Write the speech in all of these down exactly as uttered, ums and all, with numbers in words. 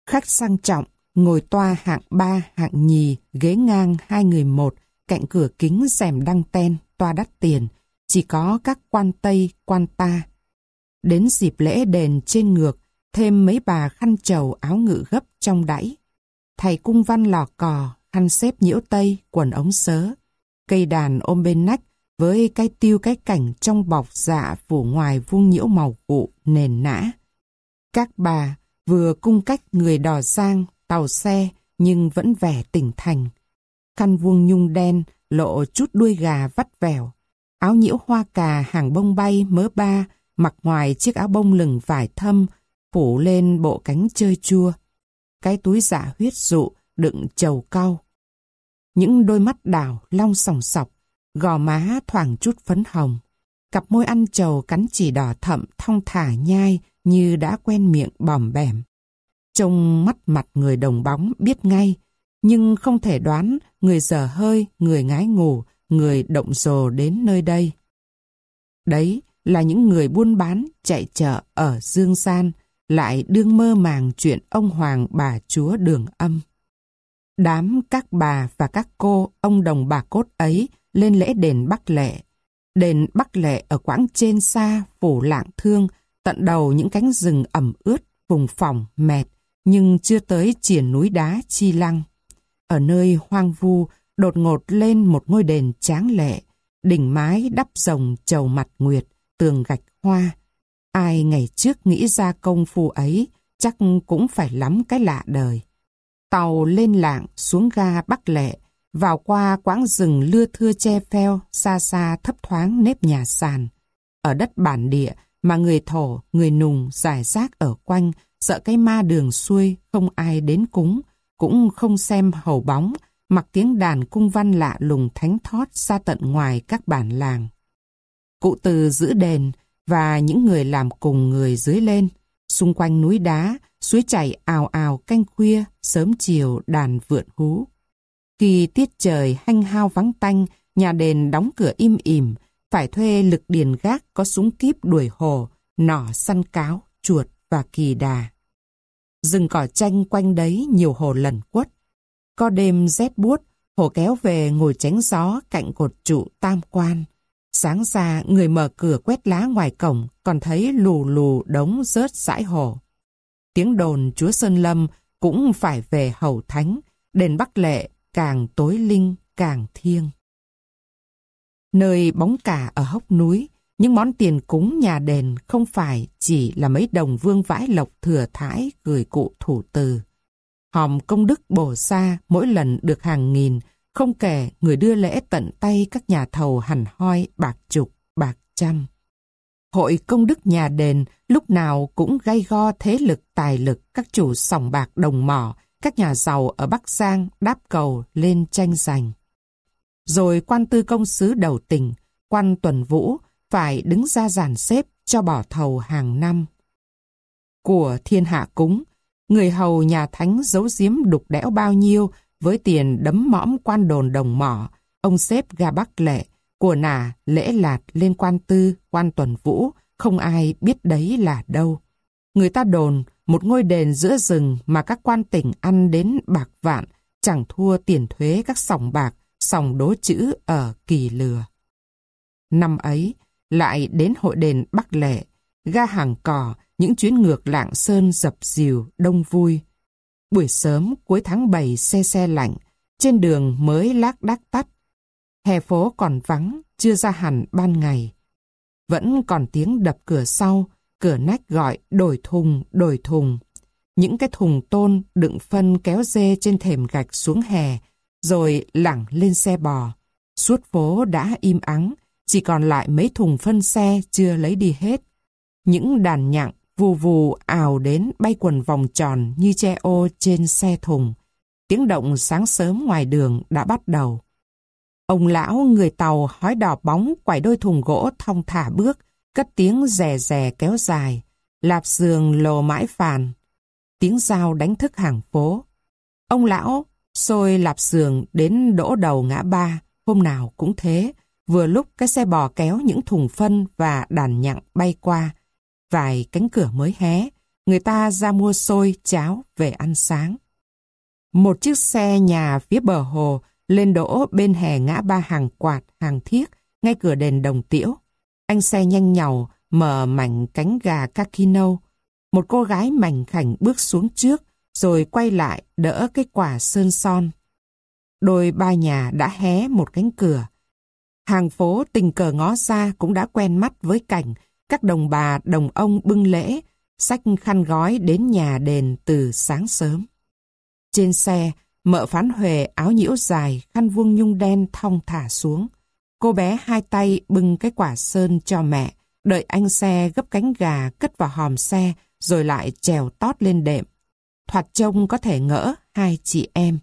Khách sang trọng, ngồi toa hạng ba, hạng nhì, ghế ngang hai người một, cạnh cửa kính rèm đăng ten, toa đắt tiền, chỉ có các quan Tây, quan ta. Đến dịp lễ đền trên ngược, thêm mấy bà khăn trầu áo ngự gấp trong đẫy. Thầy cung văn lò cò, khăn xếp nhiễu tây, quần ống sớ. Cây đàn ôm bên nách với cái tiêu cái cảnh trong bọc dạ phủ ngoài vuông nhiễu màu cụ, nền nã. Các bà vừa cung cách người đò giang, tàu xe nhưng vẫn vẻ tỉnh thành. Khăn vuông nhung đen, lộ chút đuôi gà vắt vẻo. Áo nhiễu hoa cà hàng bông bay mớ ba, mặc ngoài chiếc áo bông lừng vải thâm, phủ lên bộ cánh chơi chua. Cái túi dạ huyết dụ đựng trầu cau. Những đôi mắt đảo long sòng sọc, gò má thoảng chút phấn hồng. Cặp môi ăn trầu cắn chỉ đỏ thẫm thong thả nhai như đã quen miệng bòm bẻm. Trông mắt mặt người đồng bóng biết ngay, nhưng không thể đoán người dở hơi, người ngái ngủ, người động rồ đến nơi đây. Đấy là những người buôn bán, chạy chợ ở dương gian, lại đương mơ màng chuyện ông hoàng bà chúa đường âm. Đám các bà và các cô ông đồng bà cốt ấy lên lễ đền Bắc Lệ. Đền Bắc Lệ ở quãng trên xa, phủ Lạng Thương, tận đầu những cánh rừng ẩm ướt, vùng phỏng, mẹt, nhưng chưa tới triển núi đá Chi Lăng. Ở nơi hoang vu, đột ngột lên một ngôi đền tráng lệ, đỉnh mái đắp rồng chầu mặt nguyệt, tường gạch hoa. Ai ngày trước nghĩ ra công phu ấy, chắc cũng phải lắm cái lạ đời. Tàu lên Lạng xuống ga Bắc Lệ, vào qua quãng rừng lưa thưa che pheo, xa xa thấp thoáng nếp nhà sàn. Ở đất bản địa mà người thổ, người nùng rải rác ở quanh, sợ cái ma đường xuôi, không ai đến cúng, cũng không xem hầu bóng, mặc tiếng đàn cung văn lạ lùng thánh thót xa tận ngoài các bản làng. Cụ từ giữ đền và những người làm cùng người dưới lên, xung quanh núi đá, suối chảy ào ào canh khuya, sớm chiều đàn vượn hú. Khi tiết trời hanh hao vắng tanh, nhà đền đóng cửa im ỉm, phải thuê lực điền gác có súng kíp đuổi hồ, nỏ săn cáo, chuột và kỳ đà. Rừng cỏ chanh quanh đấy nhiều hồ lần quất. Có đêm rét buốt, hồ kéo về ngồi tránh gió cạnh cột trụ tam quan. Sáng ra người mở cửa quét lá ngoài cổng, còn thấy lù lù đống rớt dãi hồ. Tiếng đồn chúa Sơn Lâm cũng phải về hầu thánh, đền Bắc Lệ càng tối linh càng thiêng. Nơi bóng cả ở hốc núi, những món tiền cúng nhà đền không phải chỉ là mấy đồng vương vãi lộc thừa thãi gửi cụ thủ từ. Hòm công đức bổ xa mỗi lần được hàng nghìn, không kể người đưa lễ tận tay các nhà thầu hẳn hoi bạc chục, bạc trăm. Hội công đức nhà đền lúc nào cũng gay go thế lực tài lực các chủ sòng bạc đồng mỏ, các nhà giàu ở Bắc Giang đáp cầu lên tranh giành. Rồi quan tư công sứ đầu tỉnh, quan tuần vũ phải đứng ra dàn xếp cho bỏ thầu hàng năm. Của thiên hạ cúng, người hầu nhà thánh giấu giếm đục đẽo bao nhiêu với tiền đấm mõm quan đồn đồng mỏ, ông xếp ga Bắc Lệ, của nả lễ lạt lên quan tư, quan tuần vũ, không ai biết đấy là đâu. Người ta đồn một ngôi đền giữa rừng mà các quan tỉnh ăn đến bạc vạn, chẳng thua tiền thuế các sòng bạc, sòng đố chữ ở Kỳ Lừa. Năm ấy, lại đến hội đền Bắc Lệ, ga hàng cò, những chuyến ngược Lạng Sơn dập dìu, đông vui. Buổi sớm cuối tháng bảy se se lạnh, trên đường mới lác đác tắt. Hè phố còn vắng, chưa ra hẳn ban ngày. Vẫn còn tiếng đập cửa sau, cửa nách gọi đổi thùng, đổi thùng. Những cái thùng tôn đựng phân kéo dê trên thềm gạch xuống hè, rồi lẳng lên xe bò. Suốt phố đã im ắng, chỉ còn lại mấy thùng phân xe chưa lấy đi hết. Những đàn nhặng vù vù ào đến bay quần vòng tròn như tre ô trên xe thùng. Tiếng động sáng sớm ngoài đường đã bắt đầu. Ông lão người Tàu hói đỏ bóng quải đôi thùng gỗ thong thả bước, cất tiếng rè rè kéo dài, lạp giường lồ mãi phàn. Tiếng dao đánh thức hàng phố. Ông lão xôi lạp giường đến đỗ đầu ngã ba, hôm nào cũng thế, vừa lúc cái xe bò kéo những thùng phân và đàn nhặng bay qua. Vài cánh cửa mới hé, người ta ra mua xôi, cháo về ăn sáng. Một chiếc xe nhà phía bờ hồ lên đỗ bên hè ngã ba hàng quạt, hàng thiếc, ngay cửa đền Đồng Tiễu. Anh xe nhanh nhảu mở mảnh cánh gà kaki nâu. Một cô gái mảnh khảnh bước xuống trước, rồi quay lại đỡ cái quả sơn son. Đôi ba nhà đã hé một cánh cửa. Hàng phố tình cờ ngó ra cũng đã quen mắt với cảnh các đồng bà đồng ông bưng lễ, xách khăn gói đến nhà đền từ sáng sớm. Trên xe, mợ Phán Huệ áo nhiễu dài, khăn vuông nhung đen thong thả xuống. Cô bé hai tay bưng cái quả sơn cho mẹ, đợi anh xe gấp cánh gà cất vào hòm xe, rồi lại trèo tót lên đệm. Thoạt trông có thể ngỡ hai chị em.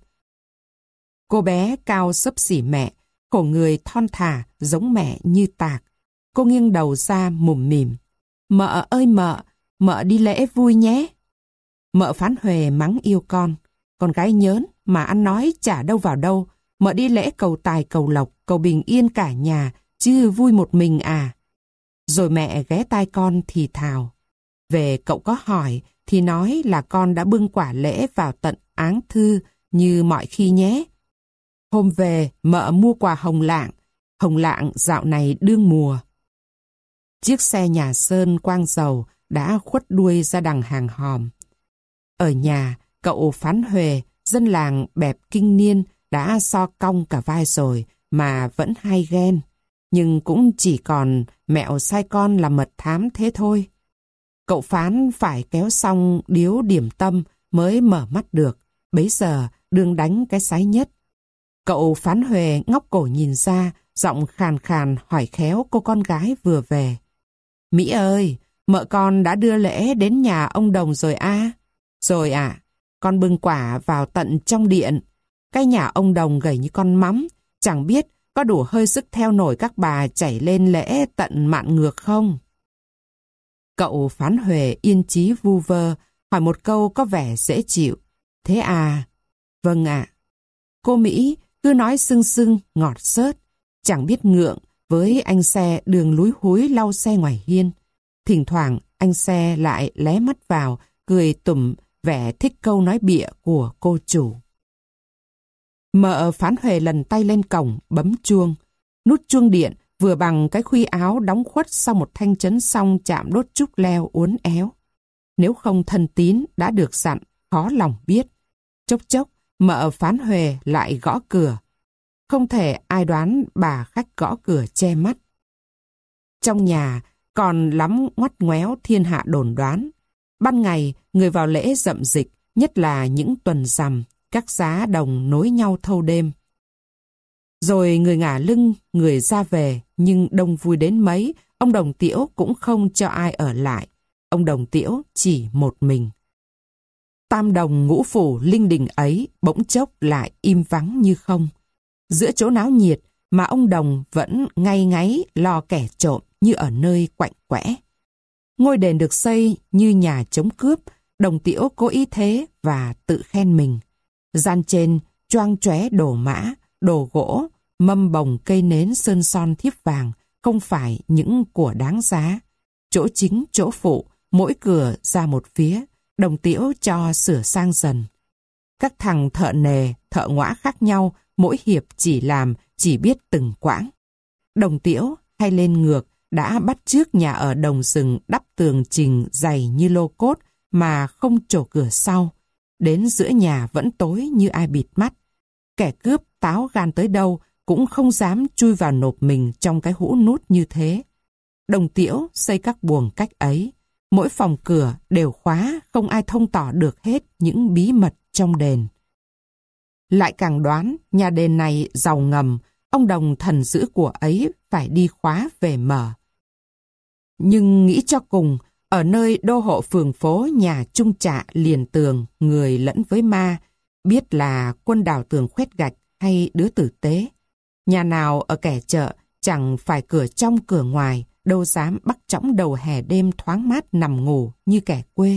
Cô bé cao xấp xỉ mẹ, khổ người thon thả giống mẹ như tạc. Cô nghiêng đầu ra mủm mỉm. Mợ ơi mợ, mợ đi lễ vui nhé. Mợ Phán Huệ mắng yêu con. Con gái nhớn mà ăn nói chả đâu vào đâu. Mợ đi lễ cầu tài cầu lộc, cầu bình yên cả nhà, chứ vui một mình à. Rồi mẹ ghé tai con thì thào. Về cậu có hỏi thì nói là con đã bưng quả lễ vào tận áng thư như mọi khi nhé. Hôm về mợ mua quả hồng lạng. Hồng lạng dạo này đương mùa. Chiếc xe nhà sơn quang dầu đã khuất đuôi ra đằng hàng hòm. Ở nhà, cậu Phán Huệ, dân làng bẹp kinh niên, đã so cong cả vai rồi mà vẫn hay ghen. Nhưng cũng chỉ còn mẹo sai con là mật thám thế thôi. Cậu Phán phải kéo xong điếu điểm tâm mới mở mắt được. Bấy giờ đương đánh cái sái nhất. Cậu Phán Huệ ngóc cổ nhìn ra, giọng khàn khàn hỏi khéo cô con gái vừa về. Mỹ ơi, mợ con đã đưa lễ đến nhà ông Đồng rồi à? Rồi ạ, à, con bưng quả vào tận trong điện. Cái nhà ông Đồng gầy như con mắm, chẳng biết có đủ hơi sức theo nổi các bà chảy lên lễ tận mạn ngược không? Cậu Phán Huệ yên chí vu vơ, hỏi một câu có vẻ dễ chịu. Thế à? Vâng ạ. Cô Mỹ cứ nói sưng sưng, ngọt xớt, chẳng biết ngượng với anh xe đường lúi húi lau xe ngoài hiên. Thỉnh thoảng anh xe lại lé mắt vào, cười tủm vẻ thích câu nói bịa của cô chủ. Mợ Phán Huệ lần tay lên cổng, bấm chuông. Nút chuông điện vừa bằng cái khuy áo đóng khuất sau một thanh chấn song chạm đốt trúc leo uốn éo. Nếu không thân tín đã được dặn, khó lòng biết. Chốc chốc, mợ Phán Huệ lại gõ cửa. Không thể ai đoán bà khách gõ cửa che mắt. Trong nhà còn lắm ngoắt ngoéo thiên hạ đồn đoán. Ban ngày, người vào lễ rậm dịch, nhất là những tuần rằm, các giá đồng nối nhau thâu đêm. Rồi người ngả lưng, người ra về, nhưng đông vui đến mấy, ông Đồng Tiễu cũng không cho ai ở lại. Ông Đồng Tiễu chỉ một mình. Tam đồng ngũ phủ linh đình ấy bỗng chốc lại im vắng như không. Giữa chỗ náo nhiệt mà ông Đồng vẫn ngay ngáy lo kẻ trộm như ở nơi quạnh quẽ. Ngôi đền được xây như nhà chống cướp, Đồng Tiễu cố ý thế và tự khen mình. Gian trên choang chóe đồ mã, đồ gỗ, mâm bồng cây nến sơn son thiếp vàng, không phải những của đáng giá. Chỗ chính, chỗ phụ, mỗi cửa ra một phía, Đồng Tiễu cho sửa sang dần. Các thằng thợ nề, thợ ngõa khác nhau, mỗi hiệp chỉ làm, chỉ biết từng quãng. Đồng Tiễu hay lên ngược đã bắt chước nhà ở đồng rừng đắp tường trình dày như lô cốt mà không trổ cửa sau. Đến giữa nhà vẫn tối như ai bịt mắt. Kẻ cướp táo gan tới đâu cũng không dám chui vào nộp mình trong cái hũ nút như thế. Đồng Tiễu xây các buồng cách ấy. Mỗi phòng cửa đều khóa, không ai thông tỏ được hết những bí mật trong đền. Lại càng đoán nhà đền này giàu ngầm, ông Đồng thần giữ của ấy phải đi khóa về mở. Nhưng nghĩ cho cùng, ở nơi đô hộ phường phố nhà trung trạ liền tường, người lẫn với ma, biết là quân đào tường khoét gạch hay đứa tử tế. Nhà nào ở kẻ chợ chẳng phải cửa trong cửa ngoài, đâu dám bắt chõng đầu hè đêm thoáng mát nằm ngủ như kẻ quê.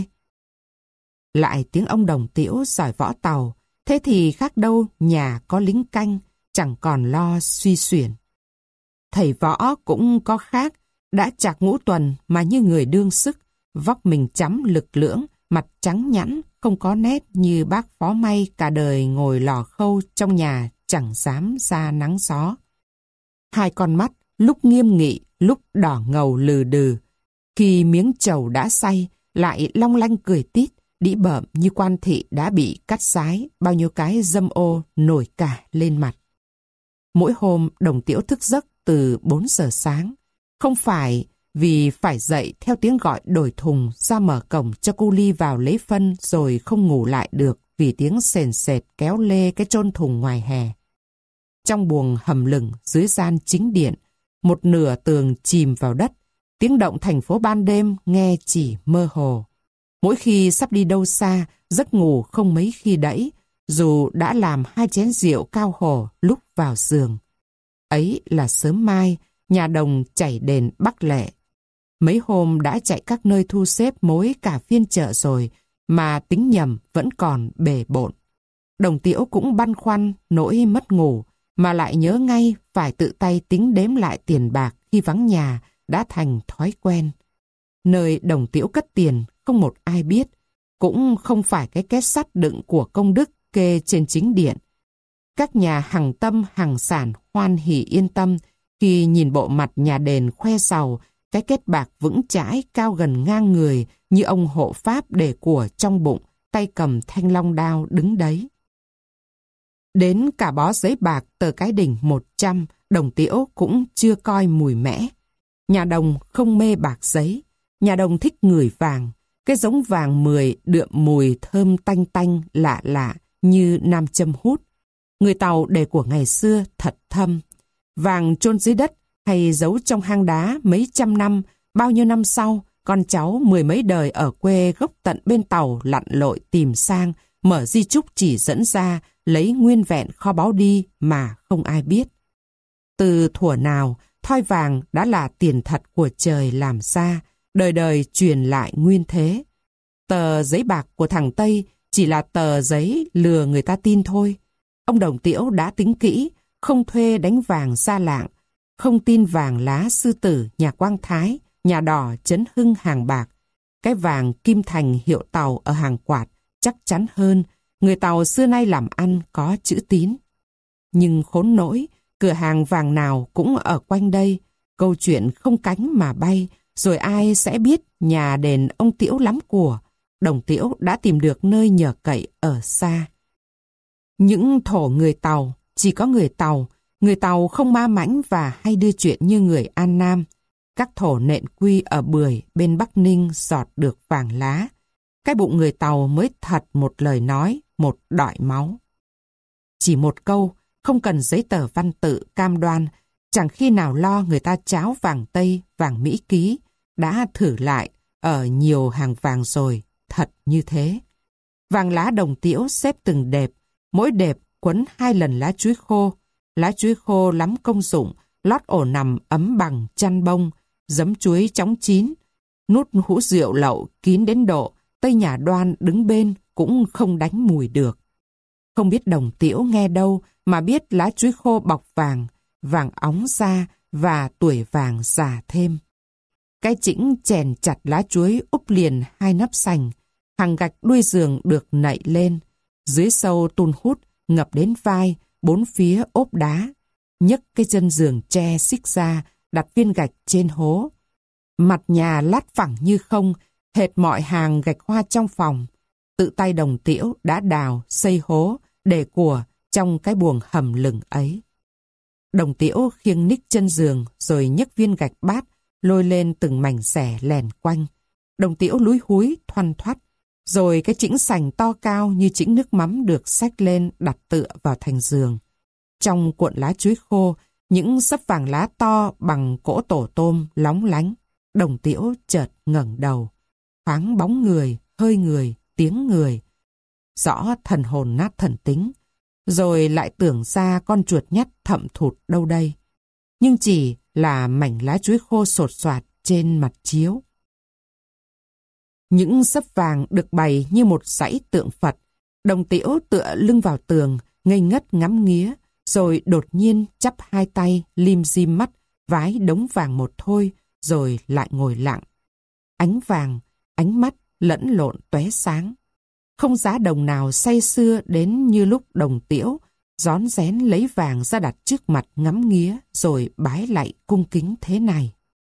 Lại tiếng ông Đồng Tiễu giỏi võ tàu, thế thì khác đâu nhà có lính canh, chẳng còn lo suy xuyển. Thầy võ cũng có khác, đã chạc ngũ tuần mà như người đương sức, vóc mình chắm lực lưỡng, mặt trắng nhẵn, không có nét như bác phó may cả đời ngồi lò khâu trong nhà chẳng dám ra nắng gió. Hai con mắt lúc nghiêm nghị, lúc đỏ ngầu lừ đừ. Khi miếng trầu đã say, lại long lanh cười tít, đĩ bợm như quan thị đã bị cắt sái, bao nhiêu cái dâm ô nổi cả lên mặt. Mỗi hôm Đồng Tiễu thức giấc từ bốn giờ sáng, không phải vì phải dậy theo tiếng gọi đổi thùng ra mở cổng cho cu li vào lấy phân rồi không ngủ lại được vì tiếng sền sệt kéo lê cái chôn thùng ngoài hè. Trong buồng hầm lửng dưới gian chính điện, một nửa tường chìm vào đất, tiếng động thành phố ban đêm nghe chỉ mơ hồ. Mỗi khi sắp đi đâu xa, giấc ngủ không mấy khi đẫy, dù đã làm hai chén rượu cao hổ lúc vào giường. Ấy là sớm mai, nhà Đồng chảy đền Bắc Lệ. Mấy hôm đã chạy các nơi thu xếp mối cả phiên chợ rồi, mà tính nhầm vẫn còn bề bộn. Đồng Tiễu cũng băn khoăn nỗi mất ngủ, mà lại nhớ ngay phải tự tay tính đếm lại tiền bạc khi vắng nhà đã thành thói quen. Nơi Đồng Tiễu cất tiền không một ai biết, cũng không phải cái két sắt đựng của công đức kê trên chính điện. Các nhà hằng tâm hằng sản hoan hỉ yên tâm khi nhìn bộ mặt nhà đền khoe giàu, cái két bạc vững chãi cao gần ngang người như ông hộ pháp để của trong bụng, tay cầm thanh long đao đứng đấy. Đến cả bó giấy bạc tờ cái đỉnh một trăm, Đồng Tiễu cũng chưa coi mùi mẽ. Nhà Đồng không mê bạc giấy, nhà Đồng thích ngửi vàng, cái giống vàng mười đượm mùi thơm tanh tanh lạ lạ như nam châm hút. Người Tàu để của ngày xưa thật thâm. Vàng chôn dưới đất hay giấu trong hang đá mấy trăm năm, bao nhiêu năm sau, con cháu mười mấy đời ở quê gốc tận bên Tàu lặn lội tìm sang, mở di chúc chỉ dẫn ra, lấy nguyên vẹn kho báu đi mà không ai biết. Từ thuở nào, thoi vàng đã là tiền thật của trời làm ra, đời đời truyền lại nguyên thế. Tờ giấy bạc của thằng Tây chỉ là tờ giấy lừa người ta tin thôi. Ông Đồng Tiễu đã tính kỹ, không thuê đánh vàng xa lạng, không tin vàng lá Sư Tử nhà Quang Thái, nhà đỏ Trấn Hưng hàng bạc. Cái vàng kim thành hiệu Tàu ở hàng quạt chắc chắn hơn, người Tàu xưa nay làm ăn có chữ tín. Nhưng khốn nỗi, cửa hàng vàng nào cũng ở quanh đây, câu chuyện không cánh mà bay, rồi ai sẽ biết nhà đền ông Tiễu lắm của. Đồng Tiễu đã tìm được nơi nhờ cậy ở xa. Những thổ người Tàu, chỉ có người Tàu, người Tàu không ma mãnh và hay đưa chuyện như người An Nam. Các thổ nện quy ở Bưởi bên Bắc Ninh giọt được vàng lá. Cái bụng người Tàu mới thật một lời nói, một đọi máu. Chỉ một câu, không cần giấy tờ văn tự cam đoan, chẳng khi nào lo người ta cháo vàng Tây, vàng Mỹ ký, đã thử lại ở nhiều hàng vàng rồi, thật như thế. Vàng lá Đồng Tiễu xếp từng đệp, mỗi đệp quấn hai lần lá chuối khô. Lá chuối khô lắm công dụng, lót ổ nằm ấm bằng chăn bông, giấm chuối chóng chín, nút hũ rượu lậu kín đến độ Tây nhà Đoan đứng bên cũng không đánh mùi được. Không biết Đồng Tiễu nghe đâu mà biết lá chuối khô bọc vàng, vàng óng ra và tuổi vàng già thêm. Cái chĩnh chèn chặt lá chuối úp liền hai nắp sành, hàng gạch đuôi giường được nạy lên, dưới sâu tun hút ngập đến vai, bốn phía ốp đá, nhấc cái chân giường tre xích ra, đặt viên gạch trên hố. Mặt nhà lát phẳng như không, hệt mọi hàng gạch hoa trong phòng. Tự tay Đồng Tiễu đã đào, xây hố, để của trong cái buồng hầm lửng ấy. Đồng Tiễu khiêng ních chân giường rồi nhấc viên gạch bát, lôi lên từng mảnh xẻ lèn quanh. Đồng Tiễu lúi húi, thoăn thoắt. Rồi cái chĩnh sành to cao như chĩnh nước mắm được xách lên đặt tựa vào thành giường. Trong cuộn lá chuối khô, những xấp vàng lá to bằng cỗ tổ tôm lóng lánh. Đồng Tiễu chợt ngẩng đầu. Thoáng bóng người, hơi người, tiếng người. Rõ thần hồn nát thần tính. Rồi lại tưởng ra con chuột nhắt thậm thụt đâu đây. Nhưng chỉ là mảnh lá chuối khô sột soạt trên mặt chiếu. Những xấp vàng được bày như một dãy tượng Phật. Đồng Tiễu tựa lưng vào tường, ngây ngất ngắm nghía, rồi đột nhiên chắp hai tay, lim dim mắt, vái đống vàng một thôi, rồi lại ngồi lặng. Ánh vàng, ánh mắt lẫn lộn tóe sáng. Không giá đồng nào say sưa đến như lúc Đồng Tiễu rón rén lấy vàng ra đặt trước mặt ngắm nghía rồi bái lạy cung kính thế này.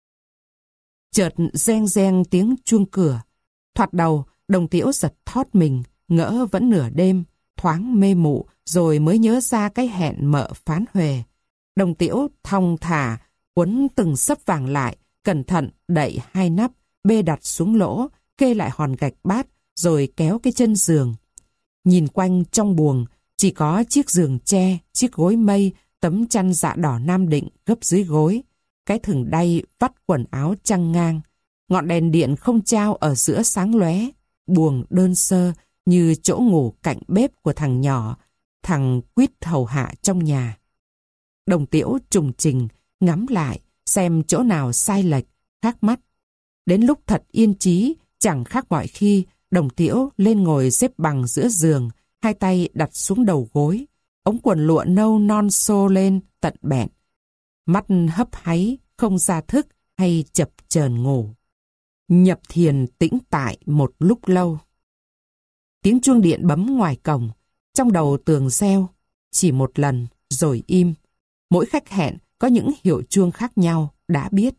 Chợt reng reng tiếng chuông cửa. Thoạt đầu, Đồng Tiễu giật thót mình, ngỡ vẫn nửa đêm, thoáng mê mụ rồi mới nhớ ra cái hẹn Mợ Phán Huệ. Đồng Tiễu thong thả, quấn từng xấp vàng lại, cẩn thận đậy hai nắp, bê đặt xuống lỗ, kê lại hòn gạch bát, rồi kéo cái chân giường. Nhìn quanh trong buồng, chỉ có chiếc giường tre, chiếc gối mây, tấm chăn dạ đỏ Nam Định gấp dưới gối, cái thừng đay vắt quần áo chăng ngang. Ngọn đèn điện không trao ở giữa sáng lóe, buồng đơn sơ như chỗ ngủ cạnh bếp của thằng nhỏ, thằng quýt hầu hạ trong nhà. Đồng Tiễu trùng trình, ngắm lại, xem chỗ nào sai lệch, khác mắt. Đến lúc thật yên trí, chẳng khác mọi khi, Đồng Tiễu lên ngồi xếp bằng giữa giường, hai tay đặt xuống đầu gối, ống quần lụa nâu non xô lên tận bẹn. Mắt hấp háy, không ra thức hay chập chờn ngủ. Nhập thiền tĩnh tại một lúc lâu. Tiếng chuông điện bấm ngoài cổng, trong đầu tường reo, chỉ một lần rồi im. Mỗi khách hẹn có những hiệu chuông khác nhau, đã biết.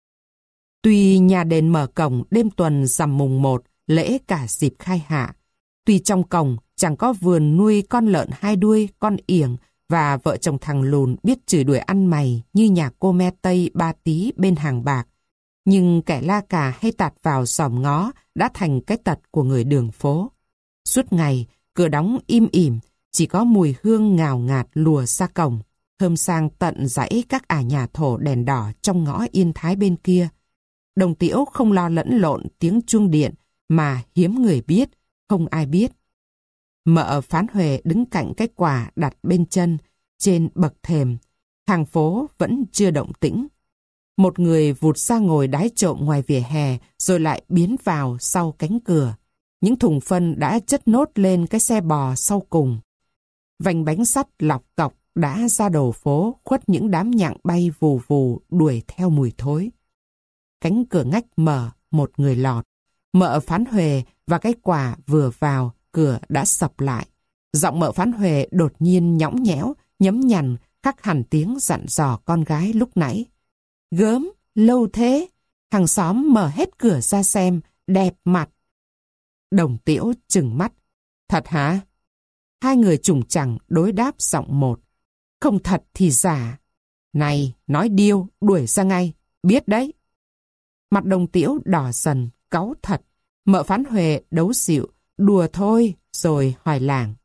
Tuy nhà đền mở cổng đêm tuần rằm mùng một, lễ cả dịp khai hạ. Tuy trong cổng chẳng có vườn nuôi con lợn hai đuôi, con yểng và vợ chồng thằng lùn biết chửi đuổi ăn mày như nhà cô me Tây Ba Tí bên hàng bạc. Nhưng kẻ la cà hay tạt vào xòm ngó đã thành cái tật của người đường phố. Suốt ngày, cửa đóng im ỉm, chỉ có mùi hương ngào ngạt lùa ra cổng, thơm sang tận dãy các ả nhà thổ đèn đỏ trong ngõ Yên Thái bên kia. Đồng Tiễu không lo lẫn lộn tiếng chuông điện mà hiếm người biết, không ai biết. Mợ Phán Huệ đứng cạnh cái quà đặt bên chân, trên bậc thềm. Hàng phố vẫn chưa động tĩnh. Một người vụt ra ngồi đái trộm ngoài vỉa hè rồi lại biến vào sau cánh cửa. Những thùng phân đã chất nốt lên cái xe bò sau cùng. Vành bánh sắt lọc cọc đã ra đầu phố khuất những đám nhặng bay vù vù đuổi theo mùi thối. Cánh cửa ngách mở, một người lọt. Mợ Phán Huệ và cái quà vừa vào, cửa đã sập lại. Giọng Mợ Phán Huệ đột nhiên nhõng nhẽo, nhấm nhằn, khác hẳn tiếng dặn dò con gái lúc nãy. Gớm, lâu thế. Hàng xóm mở hết cửa ra xem, đẹp mặt. Đồng Tiễu trừng mắt. Thật hả? Hai người trùng chẳng đối đáp giọng một. Không thật thì giả. Này, nói điêu, đuổi ra ngay. Biết đấy. Mặt Đồng Tiễu đỏ dần, cáu thật. Mợ Phán Huệ đấu xịu, đùa thôi, rồi hỏi làng.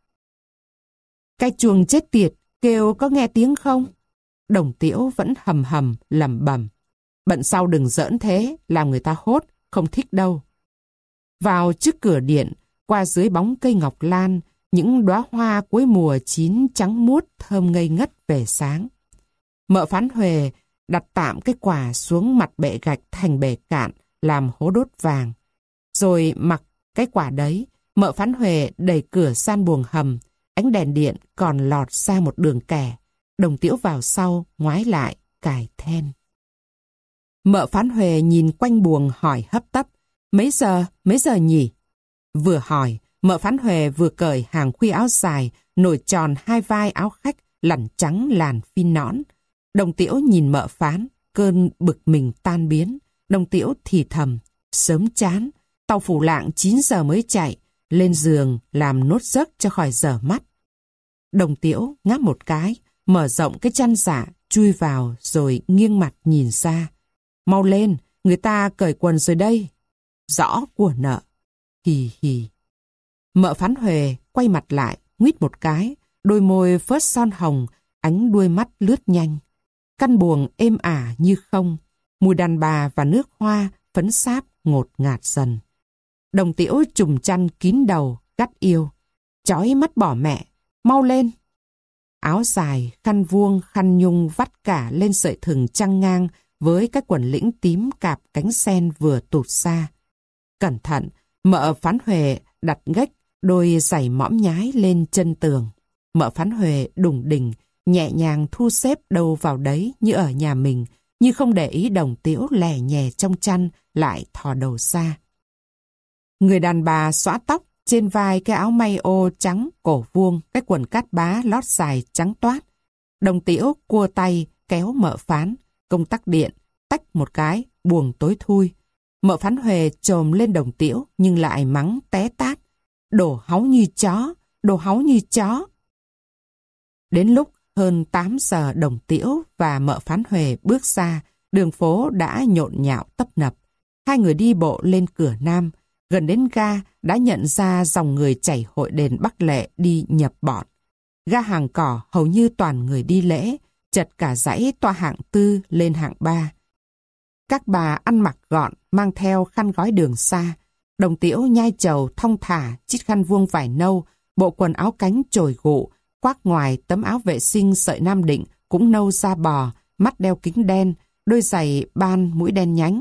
Cái chuông chết tiệt, kêu có nghe tiếng không? Đồng Tiễu vẫn hầm hầm, lẩm bẩm. Bận sau đừng giỡn thế, làm người ta hốt, không thích đâu. Vào trước cửa điện, qua dưới bóng cây ngọc lan, những đóa hoa cuối mùa chín trắng muốt thơm ngây ngất về sáng. Mợ Phán Huệ đặt tạm cái quà xuống mặt bệ gạch thành bể cạn, làm hố đốt vàng. Rồi mặc cái quả đấy, Mợ Phán Huệ đẩy cửa san buồng hầm, ánh đèn điện còn lọt ra một đường kẻ. Đồng Tiễu vào sau, ngoái lại, cài then. Mợ Phán Huệ nhìn quanh buồng hỏi hấp tấp. Mấy giờ, mấy giờ nhỉ? Vừa hỏi, Mợ Phán Huệ vừa cởi hàng khuy áo dài, nổi tròn hai vai áo khách, lằn trắng làn phi nõn. Đồng Tiễu nhìn Mợ Phán, cơn bực mình tan biến. Đồng Tiễu thì thầm, sớm chán, tàu Phủ Lạng chín giờ mới chạy, lên giường làm nốt giấc cho khỏi dở mắt. Đồng Tiễu ngáp một cái, mở rộng cái chăn dạ, chui vào rồi nghiêng mặt nhìn ra. Mau lên, người ta cởi quần rồi đây. Rõ của nợ. Hì hì. Mợ Phán Huệ quay mặt lại, nguýt một cái, đôi môi phớt son hồng, ánh đuôi mắt lướt nhanh. Căn buồng êm ả như không, mùi đàn bà và nước hoa phấn sáp ngột ngạt dần. Đồng Tiễu trùm chăn kín đầu, gắt yêu. Chói mắt bỏ mẹ, mau lên. Áo dài, khăn vuông, khăn nhung vắt cả lên sợi thừng trăng ngang với cái quần lĩnh tím cạp cánh sen vừa tụt xa. Cẩn thận, Mợ Phán Huệ đặt gách đôi giày mõm nhái lên chân tường. Mợ Phán Huệ đùng đỉnh, nhẹ nhàng thu xếp đâu vào đấy như ở nhà mình, như không để ý Đồng Tiễu lè nhè trong chăn lại thò đầu ra. Người đàn bà xõa tóc, trên vai cái áo may ô trắng cổ vuông, cái quần cát bá lót dài trắng toát. Đồng Tiễu cua tay kéo Mợ Phán, công tắc điện, tách một cái, buồng tối thui. Mợ Phán Huệ chồm lên Đồng Tiễu nhưng lại mắng té tát. Đồ háu như chó, đồ háu như chó. Đến lúc hơn tám giờ Đồng Tiễu và Mợ Phán Huệ bước ra, đường phố đã nhộn nhạo tấp nập. Hai người đi bộ lên cửa Nam, gần đến ga đã nhận ra dòng người chảy hội đền Bắc Lệ đi nhập bọn. Ga Hàng Cỏ hầu như toàn người đi lễ, chật cả dãy toa hạng tư lên hạng ba. Các bà ăn mặc gọn, mang theo khăn gói đường xa. Đồng Tiễu nhai trầu thong thả, chiếc khăn vuông vải nâu, bộ quần áo cánh chồi gụ, khoác ngoài tấm áo vệ sinh sợi Nam Định cũng nâu da bò, mắt đeo kính đen, đôi giày ban mũi đen nhánh.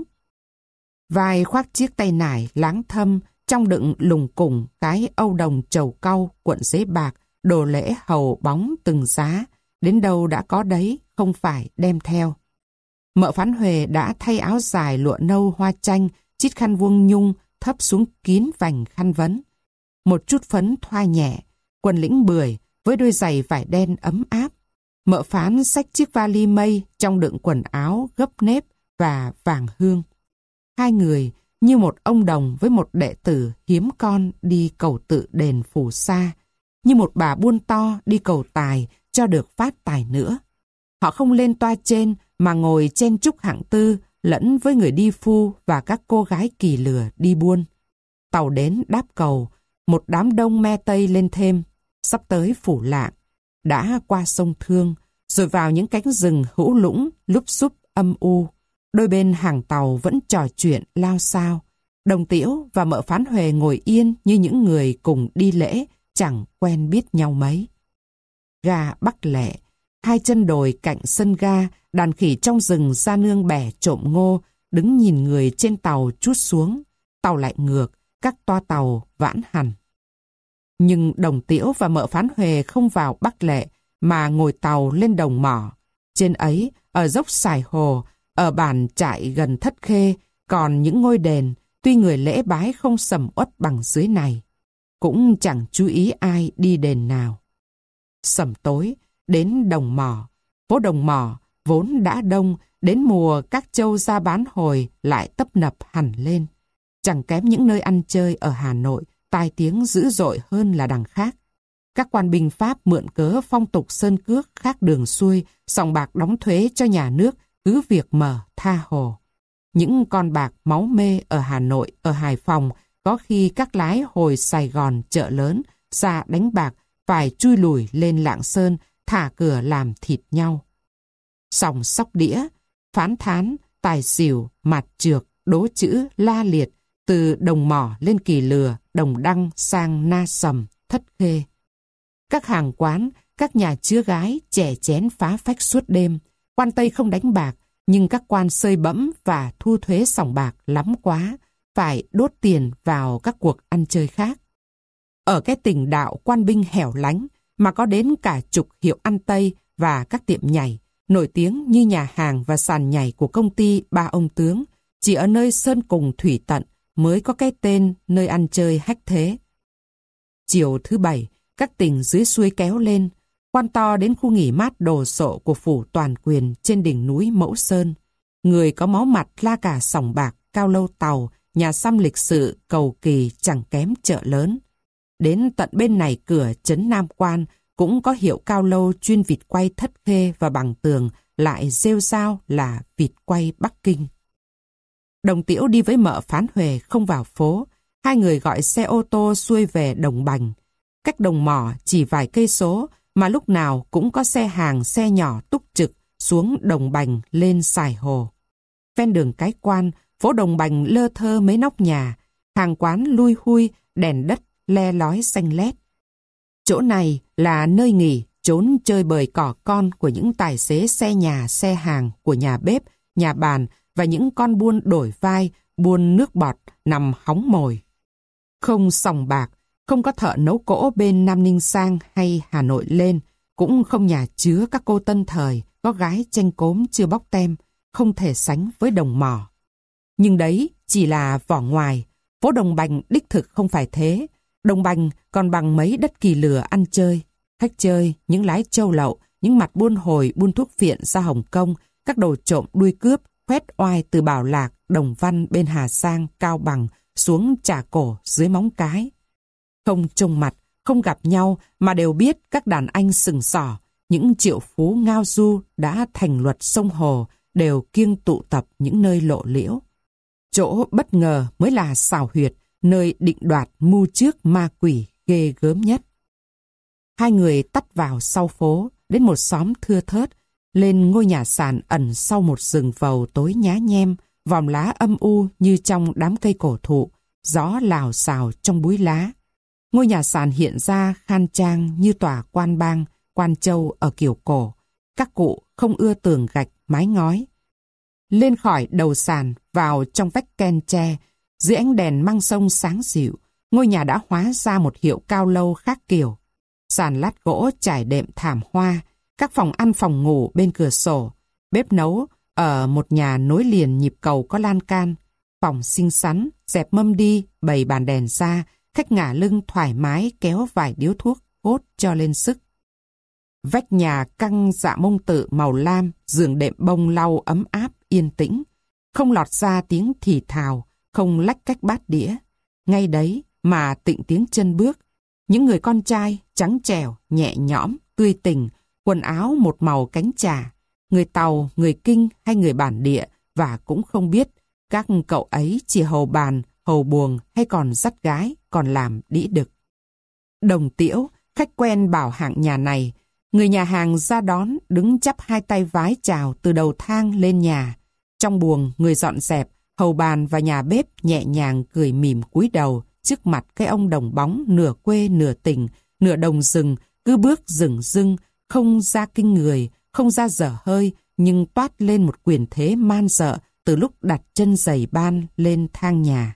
Vai khoác chiếc tay nải láng thâm, trong đựng lùng củng cái âu đồng trầu cau, cuộn giấy bạc, đồ lễ hầu bóng từng giá, đến đâu đã có đấy, không phải đem theo. Mợ Phán Huệ đã thay áo dài lụa nâu hoa chanh, chiếc khăn vuông nhung thấp xuống kín vành khăn vấn. Một chút phấn thoa nhẹ, quần lĩnh bưởi với đôi giày vải đen ấm áp. Mợ Phán xách chiếc vali mây trong đựng quần áo gấp nếp và vàng hương. Hai người như một ông đồng với một đệ tử hiếm con đi cầu tự đền Phù Sa, như một bà buôn to đi cầu tài cho được phát tài nữa. Họ không lên toa trên mà ngồi chen chúc hạng tư lẫn với người đi phu và các cô gái kỳ lừa đi buôn. Tàu đến đáp cầu, một đám đông me tây lên thêm, sắp tới Phủ Lạng, đã qua sông Thương, rồi vào những cánh rừng hữu lũng lúp xúp âm u. Đôi bên hàng tàu vẫn trò chuyện lao xao. Đồng Tiễu và Mợ Phán Huệ ngồi yên như những người cùng đi lễ, chẳng quen biết nhau mấy. Ga Bắc Lệ, hai chân đồi cạnh sân ga, đàn khỉ trong rừng ra nương bẻ trộm ngô, đứng nhìn người trên tàu trút xuống. Tàu lại ngược, các toa tàu vãn hẳn. Nhưng Đồng Tiễu và Mợ Phán Huệ không vào Bắc Lệ, mà ngồi tàu lên Đồng Mỏ. Trên ấy, ở dốc Sài Hồ, ở bản trại gần Thất Khê, còn những ngôi đền, tuy người lễ bái không sầm uất bằng dưới này. Cũng chẳng chú ý ai đi đền nào. Sầm tối, đến Đồng Mỏ. Phố Đồng Mỏ vốn đã đông, đến mùa các châu ra bán hồi lại tấp nập hẳn lên. Chẳng kém những nơi ăn chơi ở Hà Nội, tai tiếng dữ dội hơn là đằng khác. Các quan binh Pháp mượn cớ phong tục sơn cước khác đường xuôi, sòng bạc đóng thuế cho nhà nước, cứ việc mở tha hồ. Những con bạc máu mê ở Hà Nội, ở Hải Phòng, có khi các lái hồi Sài Gòn chợ lớn, ra đánh bạc, phải chui lùi lên Lạng Sơn, thả cửa làm thịt nhau. Sòng sóc đĩa, phán thán, tài xỉu, mặt trược, đố chữ, la liệt, từ Đồng Mỏ lên Kỳ Lừa, Đồng Đăng sang Na Sầm, Thất Khê. Các hàng quán, các nhà chứa gái, chè chén phá phách suốt đêm. Quan Tây không đánh bạc, nhưng các quan sơi bẫm và thu thuế sòng bạc lắm quá, phải đốt tiền vào các cuộc ăn chơi khác. Ở cái tỉnh đạo quan binh hẻo lánh, mà có đến cả chục hiệu ăn Tây và các tiệm nhảy, nổi tiếng như nhà hàng và sàn nhảy của công ty Ba Ông Tướng, chỉ ở nơi sơn cùng thủy tận mới có cái tên nơi ăn chơi hách thế. Chiều thứ Bảy, các tỉnh dưới xuôi kéo lên, quan to đến khu nghỉ mát đồ sộ của phủ toàn quyền trên đỉnh núi Mẫu Sơn. Người có máu mặt la cả sòng bạc, cao lâu tàu, nhà xăm lịch sự, cầu kỳ chẳng kém chợ lớn. Đến tận bên này cửa trấn Nam Quan cũng có hiệu cao lâu chuyên vịt quay Thất Khê và Bằng Tường lại rêu rao là vịt quay Bắc Kinh. Đồng Tiễu đi với Mợ Phán Huệ không vào phố, hai người gọi xe ô tô xuôi về Đồng Bành. Cách Đồng Mỏ chỉ vài cây số mà lúc nào cũng có xe hàng xe nhỏ túc trực xuống Đồng Bành lên Sài Hồ. Ven đường Cái Quan, phố Đồng Bành lơ thơ mấy nóc nhà, hàng quán lui hui, đèn đất le lói xanh lét. Chỗ này là nơi nghỉ, trốn chơi bời cỏ con của những tài xế xe nhà, xe hàng, của nhà bếp, nhà bàn và những con buôn đổi vai, buôn nước bọt nằm hóng mồi. Không sòng bạc, không có thợ nấu cỗ bên Nam Ninh sang hay Hà Nội lên, cũng không nhà chứa các cô tân thời, có gái chanh cốm chưa bóc tem, không thể sánh với Đồng Mỏ. Nhưng đấy chỉ là vỏ ngoài, Phố Đồng Bành đích thực không phải thế. Đồng Bành còn bằng mấy đất Kỳ Lừa ăn chơi. Khách chơi, những lái trâu lậu, những mặt buôn hồi buôn thuốc phiện ra Hồng Kông, các đồ trộm đuôi cướp, khoét oai từ Bảo Lạc, Đồng Văn bên Hà Sang, Cao Bằng, xuống Trà Cổ dưới Móng Cái. Không trông mặt, không gặp nhau mà đều biết các đàn anh sừng sỏ, những triệu phú ngao du đã thành luật sông hồ đều kiêng tụ tập những nơi lộ liễu. Chỗ bất ngờ mới là xào huyệt, nơi định đoạt mưu trước ma quỷ ghê gớm nhất. Hai người tắt vào sau phố, đến một xóm thưa thớt, lên ngôi nhà sàn ẩn sau một rừng vầu tối nhá nhem, vòm lá âm u như trong đám cây cổ thụ, gió lào xào trong búi lá. Ngôi nhà sàn hiện ra khang trang như tòa quan bang, quan châu ở kiểu cổ. Các cụ không ưa tường gạch, mái ngói. Lên khỏi đầu sàn, vào trong vách ken tre, dưới ánh đèn măng sông sáng dịu, ngôi nhà đã hóa ra một hiệu cao lâu khác kiểu. Sàn lát gỗ trải đệm thảm hoa, các phòng ăn phòng ngủ bên cửa sổ, bếp nấu ở một nhà nối liền nhịp cầu có lan can, phòng xinh xắn, dẹp mâm đi, bày bàn đèn ra, khách ngả lưng thoải mái kéo vài điếu thuốc hốt cho lên sức. Vách nhà căng dạ mông tự màu lam, giường đệm bông lau ấm áp, yên tĩnh. Không lọt ra tiếng thì thào, không lách cách bát đĩa. Ngay đấy mà tịnh tiếng chân bước. Những người con trai trắng trẻo, nhẹ nhõm, tươi tỉnh, quần áo một màu cánh trà. Người Tàu, người Kinh hay người bản địa và cũng không biết các cậu ấy chỉ hầu bàn, hầu buồng hay còn dắt gái, còn làm đĩ đực. Đồng Tiễu, khách quen bảo hạng nhà này, người nhà hàng ra đón đứng chắp hai tay vái chào từ đầu thang lên nhà. Trong buồng, người dọn dẹp, hầu bàn và nhà bếp nhẹ nhàng cười mỉm cúi đầu trước mặt cái ông đồng bóng nửa quê nửa tỉnh, nửa đồng rừng, cứ bước rừng rưng, không ra kinh người, không ra dở hơi, nhưng toát lên một quyền thế man dợ từ lúc đặt chân giày ban lên thang nhà.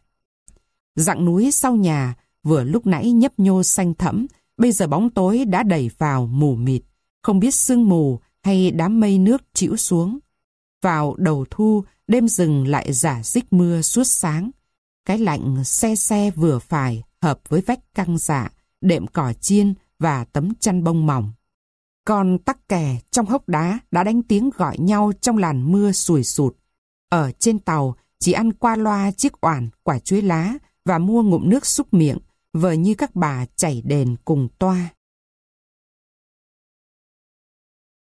Dặng núi sau nhà, vừa lúc nãy nhấp nhô xanh thẫm, bây giờ bóng tối đã đẩy vào mù mịt, không biết sương mù hay đám mây nước trĩu xuống. Vào đầu thu, đêm rừng lại rả rích mưa suốt sáng. Cái lạnh se se vừa phải, hợp với vách căng dạ, đệm cỏ chiên và tấm chăn bông mỏng. Con tắc kè trong hốc đá đã đánh tiếng gọi nhau trong làn mưa sùi sụt. Ở trên tàu, chỉ ăn qua loa chiếc oản, quả chuối lá và mua ngụm nước xúc miệng, vờ như các bà chảy đền cùng toa.